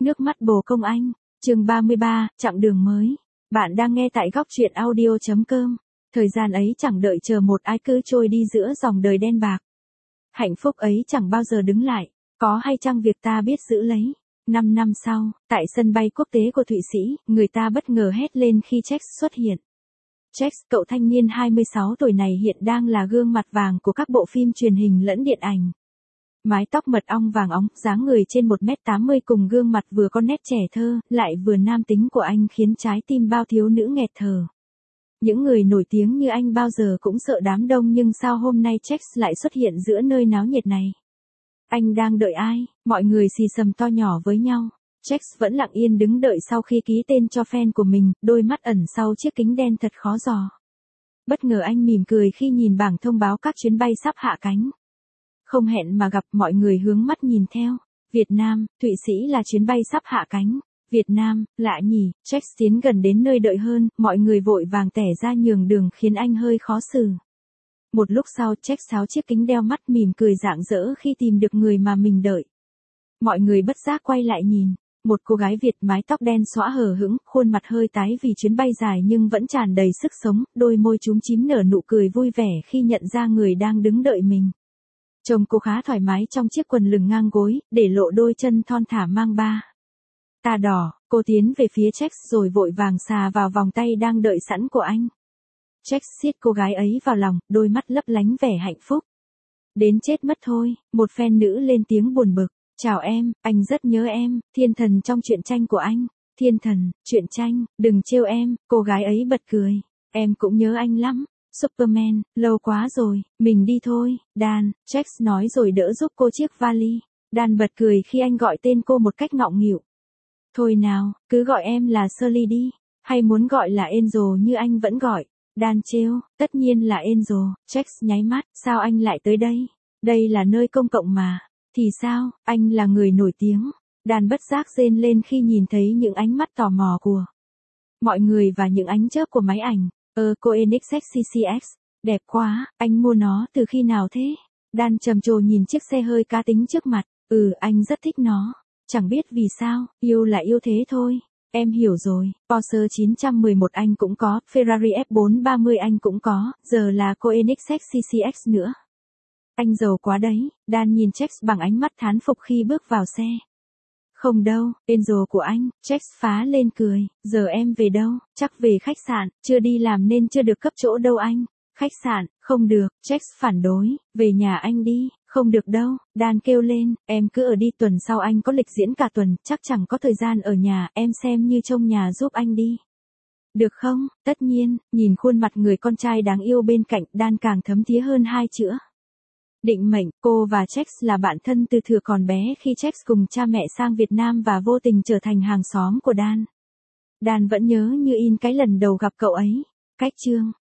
Nước mắt bồ công anh, chương 33, chặng đường mới. Bạn đang nghe tại góc truyện audio.com. Thời gian ấy chẳng đợi chờ một ai cứ trôi đi giữa dòng đời đen bạc. Hạnh phúc ấy chẳng bao giờ đứng lại, có hay chăng việc ta biết giữ lấy. 5 năm sau, tại sân bay quốc tế của Thụy Sĩ, người ta bất ngờ hét lên khi Jax xuất hiện. Jax, cậu thanh niên 26 tuổi này hiện đang là gương mặt vàng của các bộ phim truyền hình lẫn điện ảnh. Mái tóc mật ong vàng óng, dáng người trên 1m80 cùng gương mặt vừa có nét trẻ thơ, lại vừa nam tính của anh khiến trái tim bao thiếu nữ nghẹt thở. Những người nổi tiếng như anh bao giờ cũng sợ đám đông nhưng sao hôm nay Jax lại xuất hiện giữa nơi náo nhiệt này? Anh đang đợi ai? Mọi người xì xầm to nhỏ với nhau. Jax vẫn lặng yên đứng đợi sau khi ký tên cho fan của mình, đôi mắt ẩn sau chiếc kính đen thật khó dò. Bất ngờ anh mỉm cười khi nhìn bảng thông báo các chuyến bay sắp hạ cánh. Không hẹn mà gặp, mọi người hướng mắt nhìn theo. Việt Nam, Thụy Sĩ là chuyến bay sắp hạ cánh. Việt Nam, lạ nhỉ. Jax tiến gần đến nơi đợi hơn, mọi người vội vàng tẻ ra nhường đường khiến anh hơi khó xử. Một lúc sau Jax tháo chiếc kính đeo mắt mỉm cười rạng rỡ khi tìm được người mà mình đợi. Mọi người bất giác quay lại nhìn. Một cô gái Việt mái tóc đen xõa hờ hững, khuôn mặt hơi tái vì chuyến bay dài nhưng vẫn tràn đầy sức sống, đôi môi chúm chím nở nụ cười vui vẻ khi nhận ra người đang đứng đợi mình. Trông cô khá thoải mái trong chiếc quần lửng ngang gối, để lộ đôi chân thon thả mang ba tà đỏ. Cô tiến về phía Jax rồi vội vàng xà vào vòng tay đang đợi sẵn của anh. Jax siết cô gái ấy vào lòng, đôi mắt lấp lánh vẻ hạnh phúc. Đến chết mất thôi, một fan nữ lên tiếng buồn bực. Chào em, anh rất nhớ em, thiên thần trong truyện tranh của anh. Thiên thần, truyện tranh, đừng trêu em, cô gái ấy bật cười. Em cũng nhớ anh lắm. Superman, lâu quá rồi, mình đi thôi. Dan, Jax nói rồi đỡ giúp cô chiếc vali. Dan bật cười khi anh gọi tên cô một cách ngọng nghịu. Thôi nào, cứ gọi em là Shirley đi, hay muốn gọi là Angel như anh vẫn gọi. Dan trêu, tất nhiên là Angel. Jax nháy mắt, sao anh lại tới đây? Đây là nơi công cộng mà. Thì sao, anh là người nổi tiếng. Dan bất giác rên lên khi nhìn thấy những ánh mắt tò mò của mọi người và những ánh chớp của máy ảnh. Koenigsegg CCX, đẹp quá, anh mua nó từ khi nào thế? Dan trầm trồ nhìn chiếc xe hơi cá tính trước mặt. Anh rất thích nó. Chẳng biết vì sao, yêu là yêu thế thôi. Em hiểu rồi, Porsche 911 anh cũng có, Ferrari F430 anh cũng có, giờ là Koenigsegg CCX nữa. Anh giàu quá đấy. Dan nhìn Jax bằng ánh mắt thán phục khi bước vào xe. Không đâu, Angel của anh. Jax phá lên cười. Giờ em về đâu? Chắc về khách sạn, chưa đi làm nên chưa được cấp chỗ đâu anh. Khách sạn, không được. Jax phản đối. Về nhà anh đi. Không được đâu. Dan kêu lên, em cứ ở đi, tuần sau anh có lịch diễn cả tuần, chắc chẳng có thời gian ở nhà, em xem như trông nhà giúp anh đi. Được không? Tất nhiên. Nhìn khuôn mặt người con trai đáng yêu bên cạnh, Dan càng thấm thía hơn hai chữ. Định mệnh. Cô và Jax là bạn thân từ thuở còn bé khi Jax cùng cha mẹ sang Việt Nam và vô tình trở thành hàng xóm của Dan. Dan vẫn nhớ như in cái lần đầu gặp cậu ấy. Cách chương